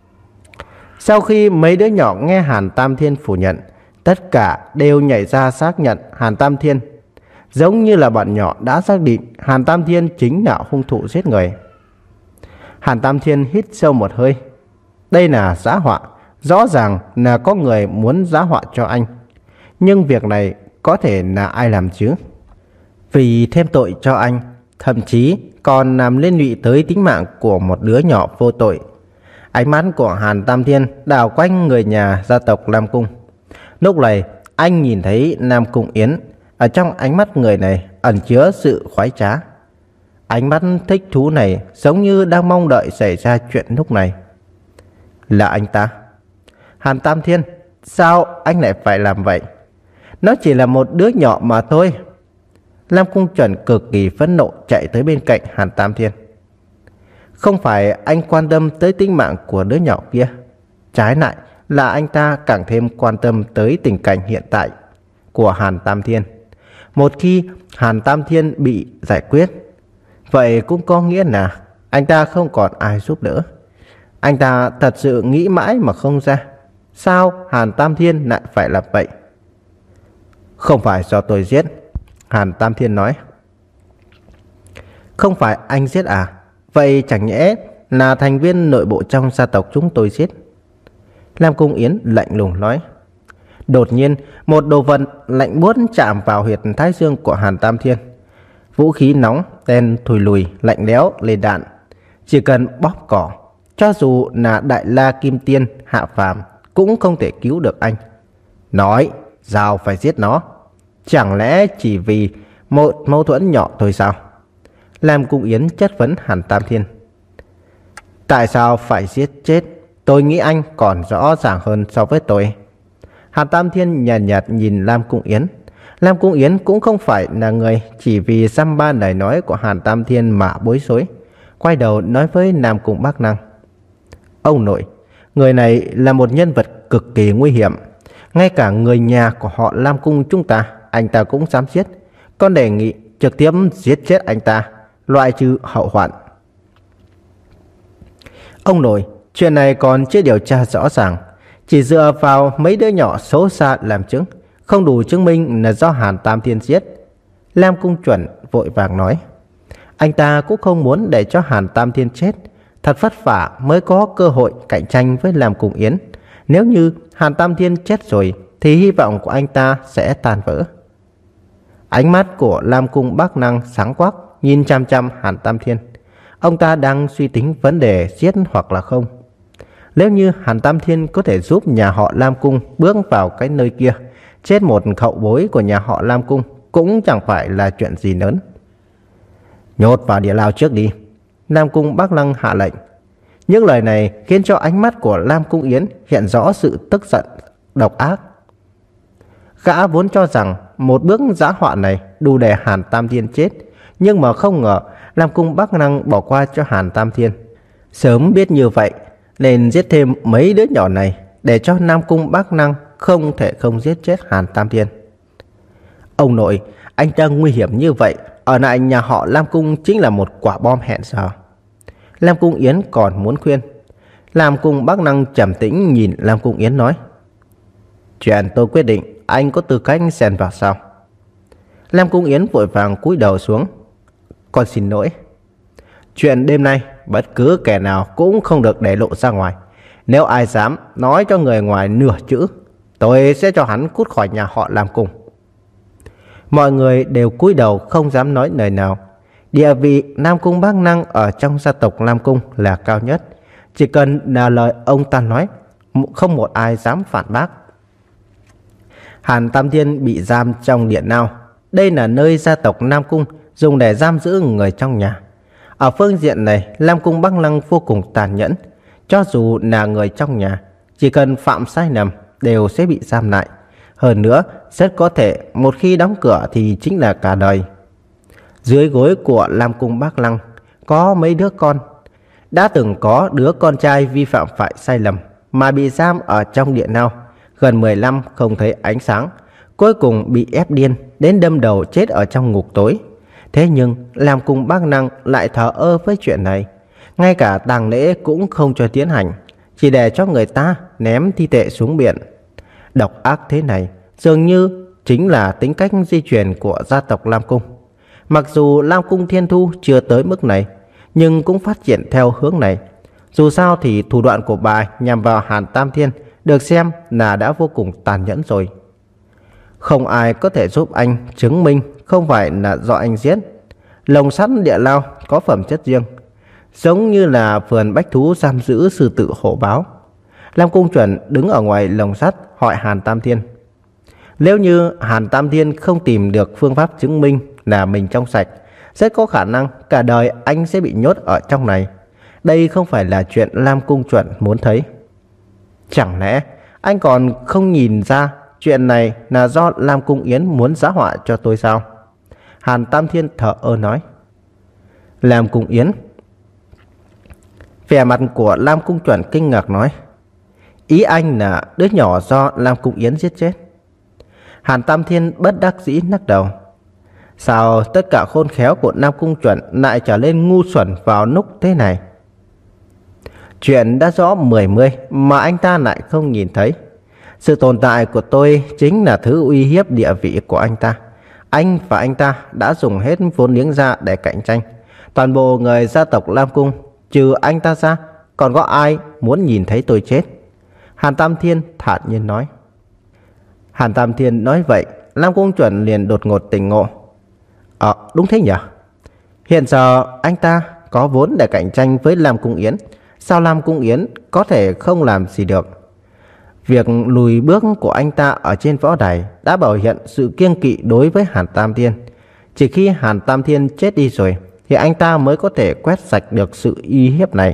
Speaker 1: Sau khi mấy đứa nhỏ nghe Hàn Tam Thiên phủ nhận, tất cả đều nhảy ra xác nhận Hàn Tam Thiên. Giống như là bọn nhỏ đã xác định Hàn Tam Thiên chính là hung thủ giết người. Hàn Tam Thiên hít sâu một hơi. Đây là giã họa, rõ ràng là có người muốn giã họa cho anh. Nhưng việc này có thể là ai làm chứ? Vì thêm tội cho anh, thậm chí còn làm liên lụy tới tính mạng của một đứa nhỏ vô tội. Ánh mắt của Hàn Tam Thiên đảo quanh người nhà gia tộc Lam Cung. Lúc này anh nhìn thấy Nam Cung Yến. Ở trong ánh mắt người này ẩn chứa sự khoái trá. Ánh mắt thích thú này giống như đang mong đợi xảy ra chuyện lúc này. Là anh ta? Hàn Tam Thiên, sao anh lại phải làm vậy? Nó chỉ là một đứa nhỏ mà thôi. Lam Cung Chuẩn cực kỳ phẫn nộ chạy tới bên cạnh Hàn Tam Thiên. Không phải anh quan tâm tới tính mạng của đứa nhỏ kia. Trái lại là anh ta càng thêm quan tâm tới tình cảnh hiện tại của Hàn Tam Thiên. Một khi Hàn Tam Thiên bị giải quyết, vậy cũng có nghĩa là anh ta không còn ai giúp đỡ. Anh ta thật sự nghĩ mãi mà không ra, sao Hàn Tam Thiên lại phải làm vậy? Không phải do tôi giết. Hàn Tam Thiên nói. Không phải anh giết à? Vậy chẳng nhẽ là thành viên nội bộ trong gia tộc chúng tôi giết? Lam Cung Yến lạnh lùng nói. Đột nhiên một đồ vật lạnh buốt chạm vào huyệt thái dương của Hàn Tam Thiên. Vũ khí nóng, đen thùi lùi, lạnh lẽo lên đạn. Chỉ cần bóp cỏ, cho dù là Đại La Kim Tiên hạ phàm cũng không thể cứu được anh. Nói sao phải giết nó? Chẳng lẽ chỉ vì một mâu thuẫn nhỏ thôi sao? Lam Cung Yến chất vấn Hàn Tam Thiên. Tại sao phải giết chết? Tôi nghĩ anh còn rõ ràng hơn so với tôi. Hàn Tam Thiên nhàn nhạt, nhạt nhìn Lam Cung Yến. Lam Cung Yến cũng không phải là người chỉ vì dăm ba lời nói của Hàn Tam Thiên mà bối rối. Quay đầu nói với Nam Cung Bắc Năng. Ông nội, người này là một nhân vật cực kỳ nguy hiểm. Ngay cả người nhà của họ Lam Cung chúng ta, anh ta cũng dám giết. Con đề nghị trực tiếp giết chết anh ta, loại trừ hậu hoạn. Ông nội, chuyện này còn chưa điều tra rõ ràng. Chỉ dựa vào mấy đứa nhỏ xấu xa làm chứng, không đủ chứng minh là do Hàn Tam Thiên giết. Lam Cung Chuẩn vội vàng nói. Anh ta cũng không muốn để cho Hàn Tam Thiên chết. Thật vất vả mới có cơ hội cạnh tranh với Lam Cung Yến. Nếu như Hàn Tam Thiên chết rồi thì hy vọng của anh ta sẽ tan vỡ. Ánh mắt của Lam Cung Bắc Năng sáng quắc nhìn chăm chăm Hàn Tam Thiên. Ông ta đang suy tính vấn đề giết hoặc là không. Nếu như Hàn Tam Thiên có thể giúp nhà họ Lam Cung bước vào cái nơi kia, chết một hậu bối của nhà họ Lam Cung cũng chẳng phải là chuyện gì lớn. Nhốt vào địa lao trước đi, Lam Cung Bắc Lăng hạ lệnh. Những lời này khiến cho ánh mắt của Lam Cung Yến hiện rõ sự tức giận, độc ác. Gã vốn cho rằng một bước giã họa này đủ để Hàn Tam Thiên chết, nhưng mà không ngờ Lam Cung Bắc Lăng bỏ qua cho Hàn Tam Thiên. Sớm biết như vậy nên giết thêm mấy đứa nhỏ này để cho Nam Cung Bắc Lăng không thể không giết chết Hàn Tam Thiên. Ông nội, anh ta nguy hiểm như vậy, ở lại nhà họ Lam Cung chính là một quả bom hẹn giờ. Lam Cung Yến còn muốn khuyên. Lam Cung Bắc Lăng trầm tĩnh nhìn Lam Cung Yến nói: chuyện tôi quyết định, anh có tư cách xen vào sao? Lam Cung Yến vội vàng cúi đầu xuống. Con xin lỗi. Chuyện đêm nay bất cứ kẻ nào cũng không được để lộ ra ngoài. Nếu ai dám nói cho người ngoài nửa chữ, tôi sẽ cho hắn cút khỏi nhà họ Lam Cung. Mọi người đều cúi đầu không dám nói lời nào. Địa vị Nam Cung Bắc Lăng ở trong gia tộc Lam Cung là cao nhất. Chỉ cần là lời ông ta nói, không một ai dám phản bác. Hàn Tam Thiên bị giam trong điện lao. Đây là nơi gia tộc Nam Cung dùng để giam giữ người trong nhà. Ở phương diện này, Lam Cung Bắc Lăng vô cùng tàn nhẫn. Cho dù là người trong nhà, chỉ cần phạm sai lầm đều sẽ bị giam lại. Hơn nữa, rất có thể một khi đóng cửa thì chính là cả đời. Dưới gối của Lam Cung Bắc Lăng có mấy đứa con. Đã từng có đứa con trai vi phạm phải sai lầm mà bị giam ở trong điện lao gần mười năm không thấy ánh sáng, cuối cùng bị ép điên đến đâm đầu chết ở trong ngục tối. Thế nhưng Lam Cung Bắc Lăng lại thờ ơ với chuyện này, ngay cả tang lễ cũng không cho tiến hành, chỉ để cho người ta ném thi thể xuống biển. Độc ác thế này dường như chính là tính cách di truyền của gia tộc Lam Cung. Mặc dù Lam Cung Thiên Thu chưa tới mức này, nhưng cũng phát triển theo hướng này. Dù sao thì thủ đoạn của bà nhằm vào Hàn Tam Thiên được xem là đã vô cùng tàn nhẫn rồi. Không ai có thể giúp anh chứng minh không phải là do anh giết. Lồng sắt địa lao có phẩm chất riêng, giống như là vườn bách thú giam giữ sư tử hổ báo. Lam Cung Chuẩn đứng ở ngoài lồng sắt hỏi Hàn Tam Thiên. Nếu như Hàn Tam Thiên không tìm được phương pháp chứng minh là mình trong sạch, rất có khả năng cả đời anh sẽ bị nhốt ở trong này. Đây không phải là chuyện Lam Cung Chuẩn muốn thấy. Chẳng lẽ anh còn không nhìn ra chuyện này là do Lam Cung Yến muốn giã họa cho tôi sao? Hàn Tam Thiên thở ơ nói. Lam Cung Yến. Vẻ mặt của Lam Cung Chuẩn kinh ngạc nói. Ý anh là đứa nhỏ do Lam Cung Yến giết chết. Hàn Tam Thiên bất đắc dĩ lắc đầu. Sao tất cả khôn khéo của Lam Cung Chuẩn lại trở nên ngu xuẩn vào lúc thế này? Chuyện đã rõ mười mươi mà anh ta lại không nhìn thấy. Sự tồn tại của tôi chính là thứ uy hiếp địa vị của anh ta. Anh và anh ta đã dùng hết vốn liếng ra để cạnh tranh. Toàn bộ người gia tộc Lam Cung, trừ anh ta ra, còn có ai muốn nhìn thấy tôi chết? Hàn Tam Thiên thản nhiên nói. Hàn Tam Thiên nói vậy, Lam Cung Chuẩn liền đột ngột tỉnh ngộ. Ờ, đúng thế nhỉ? Hiện giờ anh ta có vốn để cạnh tranh với Lam Cung Yến. Sao Lam Cung Yến có thể không làm gì được? Việc lùi bước của anh ta ở trên võ đài đã biểu hiện sự kiêng kỵ đối với Hàn Tam Thiên. Chỉ khi Hàn Tam Thiên chết đi rồi thì anh ta mới có thể quét sạch được sự uy hiếp này.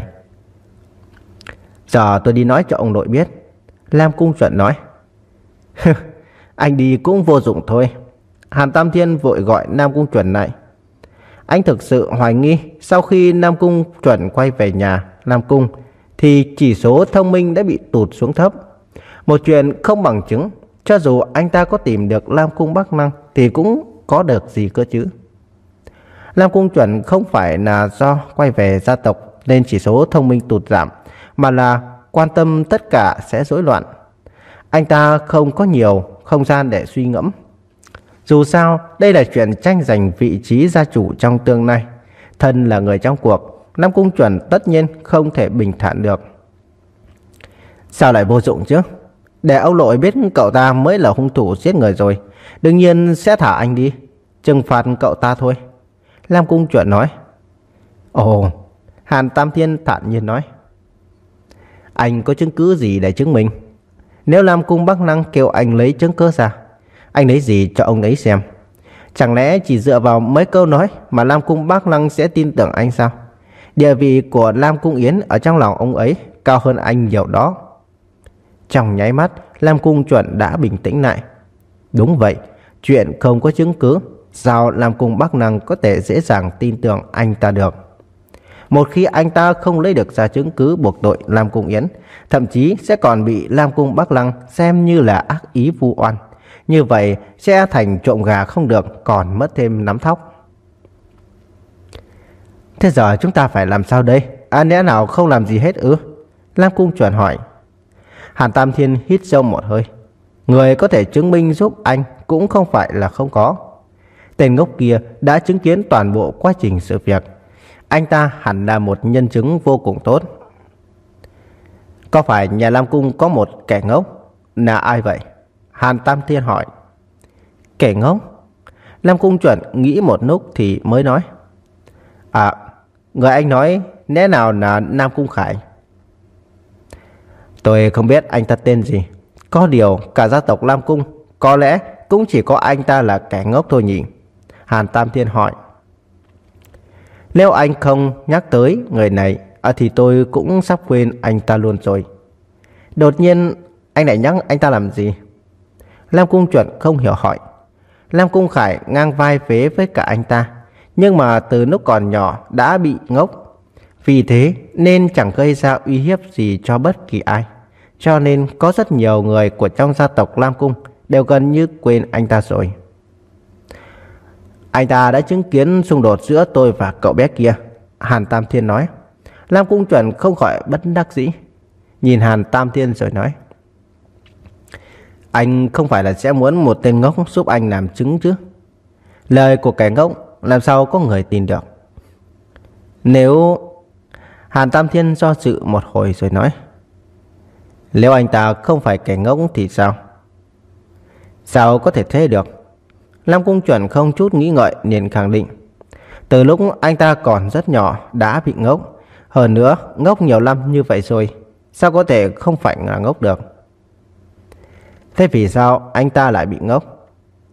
Speaker 1: Giờ tôi đi nói cho ông nội biết. Lam Cung Chuẩn nói. Anh đi cũng vô dụng thôi. Hàn Tam Thiên vội gọi Nam Cung Chuẩn lại. Anh thực sự hoài nghi sau khi Nam Cung Chuẩn quay về nhà Nam Cung thì chỉ số thông minh đã bị tụt xuống thấp. Một chuyện không bằng chứng. Cho dù anh ta có tìm được Lam Cung Bắc Lăng thì cũng có được gì cơ chứ. Lam Cung Chuẩn không phải là do quay về gia tộc nên chỉ số thông minh tụt giảm, mà là quan tâm tất cả sẽ rối loạn. Anh ta không có nhiều không gian để suy ngẫm. Dù sao đây là chuyện tranh giành vị trí gia chủ trong tương lai. Thân là người trong cuộc, Lam Cung Chuẩn tất nhiên không thể bình thản được. Sao lại vô dụng chứ? Để ông nội biết cậu ta mới là hung thủ giết người rồi, đương nhiên sẽ thả anh đi, trừng phạt cậu ta thôi. Lam Cung Chuẩn nói. Ồ, Hàn Tam Thiên thản nhiên nói. Anh có chứng cứ gì để chứng minh? Nếu Lam Cung Bắc Lăng kêu anh lấy chứng cứ ra, anh lấy gì cho ông ấy xem? Chẳng lẽ chỉ dựa vào mấy câu nói mà Lam Cung Bắc Lăng sẽ tin tưởng anh sao? Địa vị của Lam Cung Yến ở trong lòng ông ấy cao hơn anh nhiều đó. Trong nháy mắt, Lam Cung Chuẩn đã bình tĩnh lại. Đúng vậy, chuyện không có chứng cứ, sao Lam Cung Bắc Lăng có thể dễ dàng tin tưởng anh ta được? Một khi anh ta không lấy được ra chứng cứ buộc tội Lam Cung Yến, thậm chí sẽ còn bị Lam Cung Bắc Lăng xem như là ác ý vu oan. Như vậy sẽ thành trộm gà không được, còn mất thêm nắm thóc. Thế giờ chúng ta phải làm sao đây? À, lẽ nào không làm gì hết ư? Lam Cung Chuẩn hỏi. Hàn Tam Thiên hít sâu một hơi. Người có thể chứng minh giúp anh cũng không phải là không có. Tên ngốc kia đã chứng kiến toàn bộ quá trình sự việc. Anh ta hẳn là một nhân chứng vô cùng tốt. Có phải nhà Lam Cung có một kẻ ngốc? Là ai vậy? Hàn Tam Thiên hỏi. Kẻ ngốc? Lam Cung Chuẩn nghĩ một lúc thì mới nói. À, người anh nói lẽ nào là Nam Cung Khải? Tôi không biết anh ta tên gì. Có điều cả gia tộc Lam Cung có lẽ cũng chỉ có anh ta là kẻ ngốc thôi nhỉ? Hàn Tam Thiên hỏi. Nếu anh không nhắc tới người này à, thì tôi cũng sắp quên anh ta luôn rồi. Đột nhiên anh lại nhắc anh ta làm gì? Lam Cung Chuẩn không hiểu hỏi. Lam Cung Khải ngang vai vế với cả anh ta, nhưng mà từ lúc còn nhỏ đã bị ngốc, vì thế nên chẳng gây ra uy hiếp gì cho bất kỳ ai. Cho nên có rất nhiều người của trong gia tộc Lam Cung đều gần như quên anh ta rồi. Anh ta đã chứng kiến xung đột giữa tôi và cậu bé kia, Hàn Tam Thiên nói. Lam Cung Chuẩn không khỏi bất đắc dĩ, nhìn Hàn Tam Thiên rồi nói. Anh không phải là sẽ muốn một tên ngốc giúp anh làm chứng chứ? Lời của kẻ ngốc làm sao có người tin được? Nếu... Hàn Tam Thiên do dự một hồi rồi nói. Nếu anh ta không phải kẻ ngốc thì sao? Sao có thể thế được? Lam Cung Chuẩn không chút nghĩ ngợi liền khẳng định. Từ lúc anh ta còn rất nhỏ đã bị ngốc. Hơn nữa ngốc nhiều năm như vậy rồi, sao có thể không phải là ngốc được? Thế vì sao anh ta lại bị ngốc?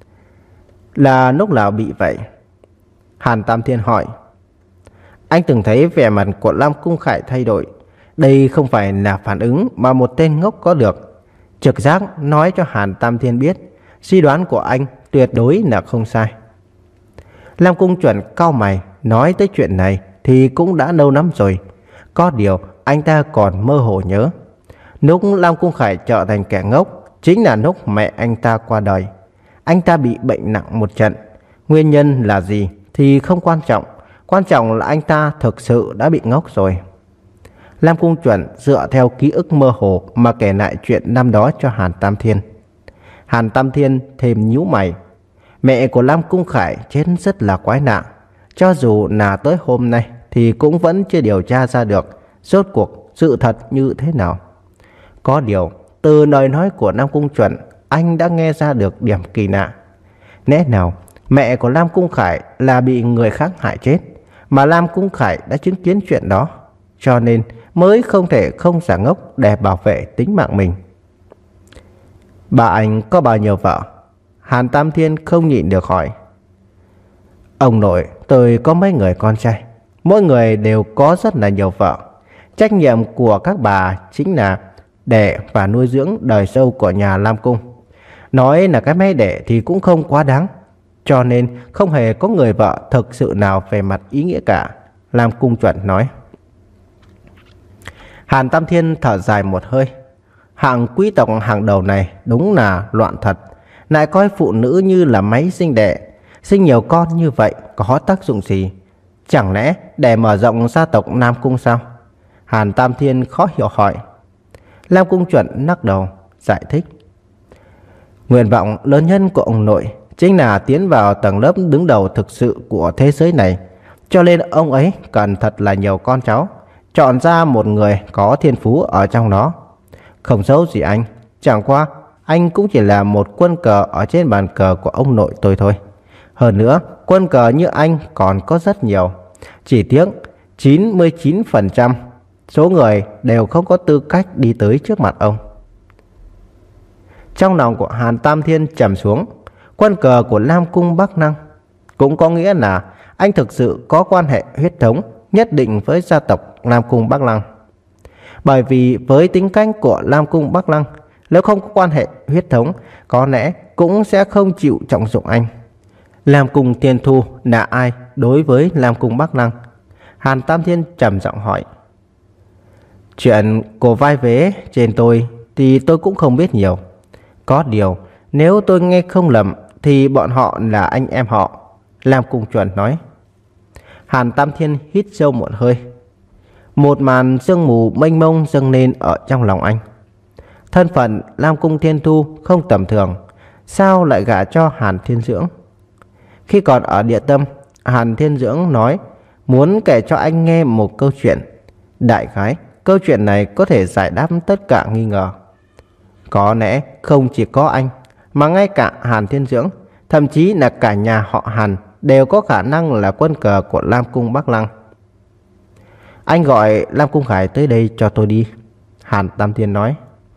Speaker 1: Là lúc nào bị vậy? Hàn Tam Thiên hỏi. Anh từng thấy vẻ mặt của Lam Cung Khải thay đổi. Đây không phải là phản ứng mà một tên ngốc có được. Trực giác nói cho Hàn Tam Thiên biết suy đoán của anh tuyệt đối là không sai. Lam Cung Chuẩn cau mày, nói tới chuyện này thì cũng đã lâu lắm rồi. Có điều anh ta còn mơ hồ nhớ. Lúc Lam Cung Khải trở thành kẻ ngốc chính là lúc mẹ anh ta qua đời. Anh ta bị bệnh nặng một trận. Nguyên nhân là gì thì không quan trọng. Quan trọng là anh ta thực sự đã bị ngốc rồi. Lam Cung Chuẩn dựa theo ký ức mơ hồ mà kể lại chuyện năm đó cho Hàn Tam Thiên. Hàn Tam Thiên thêm nhíu mày. Mẹ của Lam Cung Khải chết rất là quái lạ. Cho dù là tới hôm nay thì cũng vẫn chưa điều tra ra được rốt cuộc sự thật như thế nào. Có điều từ lời nói của Lam Cung Chuẩn, anh đã nghe ra được điểm kỳ lạ. Lẽ nào mẹ của Lam Cung Khải là bị người khác hại chết, mà Lam Cung Khải đã chứng kiến chuyện đó, cho nên mới không thể không giả ngốc để bảo vệ tính mạng mình. Bà anh có bao nhiêu vợ? Hàn Tam Thiên không nhịn được hỏi. Ông nội, tôi có mấy người con trai, mỗi người đều có rất là nhiều vợ. Trách nhiệm của các bà chính là đẻ và nuôi dưỡng đời sau của nhà Lam Cung. Nói là cái máy đẻ thì cũng không quá đáng, cho nên không hề có người vợ thực sự nào về mặt ý nghĩa cả, Lam Cung Chuẩn nói. Hàn Tam Thiên thở dài một hơi. Hạng quý tộc hàng đầu này đúng là loạn thật. Lại coi phụ nữ như là máy sinh đẻ. Sinh nhiều con như vậy có tác dụng gì? Chẳng lẽ để mở rộng gia tộc Nam Cung sao? Hàn Tam Thiên khó hiểu hỏi. Lam Cung Chuẩn lắc đầu giải thích. Nguyện vọng lớn nhất của ông nội chính là tiến vào tầng lớp đứng đầu thực sự của thế giới này. Cho nên ông ấy cần thật là nhiều con cháu, chọn ra một người có thiên phú ở trong đó. Không xấu gì anh, chẳng qua anh cũng chỉ là một quân cờ ở trên bàn cờ của ông nội tôi thôi. Hơn nữa, quân cờ như anh còn có rất nhiều. Chỉ tiếc chín mươi chín phần trăm số người đều không có tư cách đi tới trước mặt ông. Trong lòng của Hàn Tam Thiên trầm xuống. Quân cờ của Lam Cung Bắc Năng cũng có nghĩa là anh thực sự có quan hệ huyết thống nhất định với gia tộc Lam Cung Bắc Lăng. Bởi vì với tính cách của Lam Cung Bắc Lăng, nếu không có quan hệ huyết thống, có lẽ cũng sẽ không chịu trọng dụng anh. Lam Cung Thiên Thu là ai đối với Lam Cung Bắc Lăng? Hàn Tam Thiên trầm giọng hỏi. Chuyện của vai vế trên tôi thì tôi cũng không biết nhiều. Có điều, nếu tôi nghe không lầm thì bọn họ là anh em họ. Lam Cung Chuẩn nói. Hàn Tam Thiên hít sâu một hơi. Một màn sương mù mênh mông dâng lên ở trong lòng anh. Thân phận Lam Cung Thiên Thu không tầm thường, sao lại gả cho Hàn Thiên Dưỡng? Khi còn ở Địa Tâm, Hàn Thiên Dưỡng nói muốn kể cho anh nghe một câu chuyện. Đại khái, câu chuyện này có thể giải đáp tất cả nghi ngờ. Có lẽ không chỉ có anh, mà ngay cả Hàn Thiên Dưỡng, thậm chí là cả nhà họ Hàn đều có khả năng là quân cờ của Lam Cung Bắc Lăng. Anh gọi Lam Cung Khải tới đây cho tôi đi. Hàn Tam Thiên nói.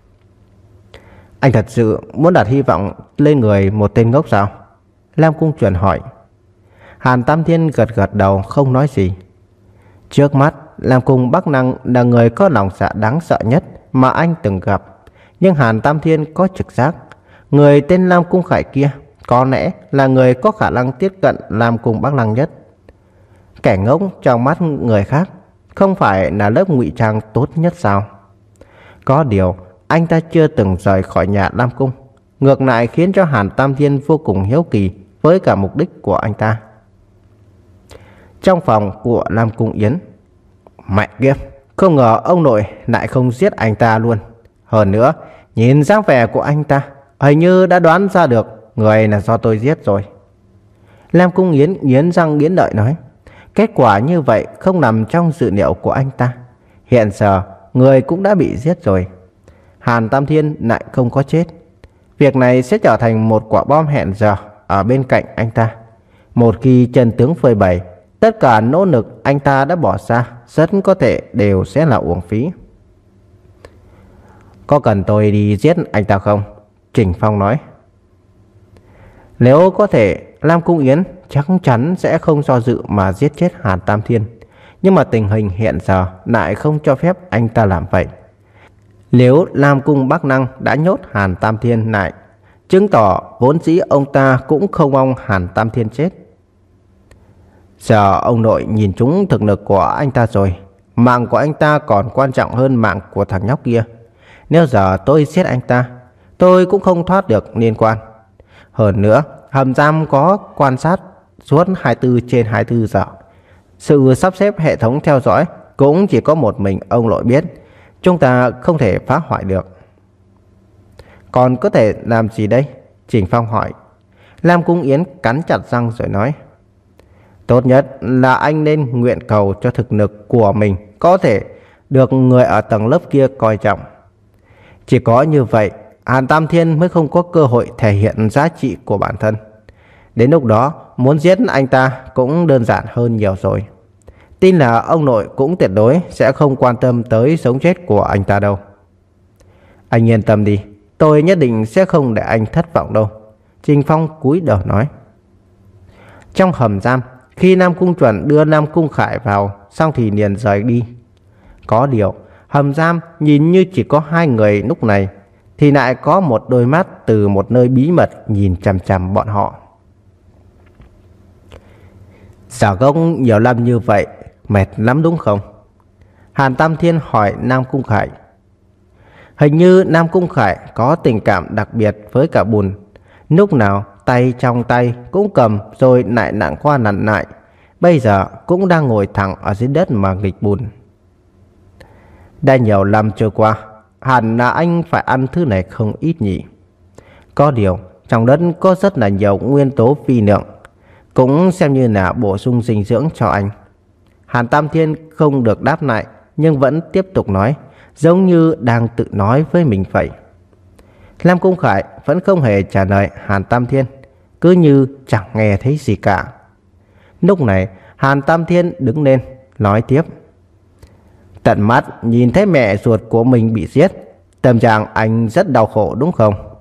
Speaker 1: Anh thật sự muốn đặt hy vọng lên người một tên ngốc sao? Lam Cung Chuẩn hỏi. Hàn Tam Thiên gật gật đầu không nói gì. Trước mắt Lam Cung Bắc Năng là người có lòng dạ đáng sợ nhất mà anh từng gặp. Nhưng Hàn Tam Thiên có trực giác, người tên Lam Cung Khải kia có lẽ là người có khả năng tiếp cận Lam Cung Bắc Lăng nhất. Kẻ ngốc trong mắt người khác không phải là lớp ngụy trang tốt nhất sao? Có điều anh ta chưa từng rời khỏi nhà Lam Cung, ngược lại khiến cho Hàn Tam Thiên vô cùng hiếu kỳ với cả mục đích của anh ta. Trong phòng của Lam Cung Yến. Mẹ kiếp, không ngờ ông nội lại không giết anh ta luôn. Hơn nữa, nhìn dáng vẻ của anh ta, hình như đã đoán ra được người là do tôi giết rồi. Lam Cung Yến nghiến răng nghiến lợi nói. Kết quả như vậy không nằm trong dự liệu của anh ta. Hiện giờ, người cũng đã bị giết rồi. Hàn Tam Thiên lại không có chết. Việc này sẽ trở thành một quả bom hẹn giờ ở bên cạnh anh ta. Một khi chân tướng phơi bày, tất cả nỗ lực anh ta đã bỏ ra rất có thể đều sẽ là uổng phí. Có cần tôi đi giết anh ta không? Trình Phong nói. Nếu có thể, Lam Cung Yến chắc chắn sẽ không do dự mà giết chết Hàn Tam Thiên. Nhưng mà tình hình hiện giờ lại không cho phép anh ta làm vậy. Nếu Lam Cung Bắc Năng đã nhốt Hàn Tam Thiên lại, chứng tỏ vốn dĩ ông ta cũng không mong Hàn Tam Thiên chết. Giờ ông nội nhìn trúng thực lực của anh ta rồi. Mạng của anh ta còn quan trọng hơn mạng của thằng nhóc kia. Nếu giờ tôi giết anh ta, tôi cũng không thoát được liên quan. Hơn nữa, hầm giam có quan sát suốt hai mươi bốn trên hai mươi bốn giờ. Sự sắp xếp hệ thống theo dõi cũng chỉ có một mình ông nội biết. Chúng ta không thể phá hoại được. Còn có thể làm gì đây? Trình Phong hỏi. Lam Cung Yến cắn chặt răng rồi nói. Tốt nhất là anh nên nguyện cầu cho thực lực của mình có thể được người ở tầng lớp kia coi trọng. Chỉ có như vậy, Hàn Tam Thiên mới không có cơ hội thể hiện giá trị của bản thân. Đến lúc đó, muốn giết anh ta cũng đơn giản hơn nhiều rồi. Tin là ông nội cũng tuyệt đối sẽ không quan tâm tới sống chết của anh ta đâu. Anh yên tâm đi, tôi nhất định sẽ không để anh thất vọng đâu. Trình Phong cúi đầu nói. Trong hầm giam, khi Nam Cung Chuẩn đưa Nam Cung Khải vào, xong thì liền rời đi. Có điều, hầm giam nhìn như chỉ có hai người lúc này, thì lại có một đôi mắt từ một nơi bí mật nhìn chằm chằm bọn họ. Giả công nhiều năm như vậy, mệt lắm đúng không? Hàn Tam Thiên hỏi Nam Cung Khải. Hình như Nam Cung Khải có tình cảm đặc biệt với cả bùn. Lúc nào tay trong tay cũng cầm rồi lại nặng qua nặng lại. Bây giờ cũng đang ngồi thẳng ở dưới đất mà nghịch bùn. Đã nhiều năm trôi qua, hẳn là anh phải ăn thứ này không ít nhỉ. Có điều, trong đất có rất là nhiều nguyên tố vi lượng, cũng xem như là bổ sung dinh dưỡng cho anh. Hàn Tam Thiên không được đáp lại, nhưng vẫn tiếp tục nói, giống như đang tự nói với mình vậy. Lam Cung Khải vẫn không hề trả lời Hàn Tam Thiên, cứ như chẳng nghe thấy gì cả. Lúc này, Hàn Tam Thiên đứng lên, nói tiếp. Tận mắt nhìn thấy mẹ ruột của mình bị giết, tâm trạng anh rất đau khổ đúng không?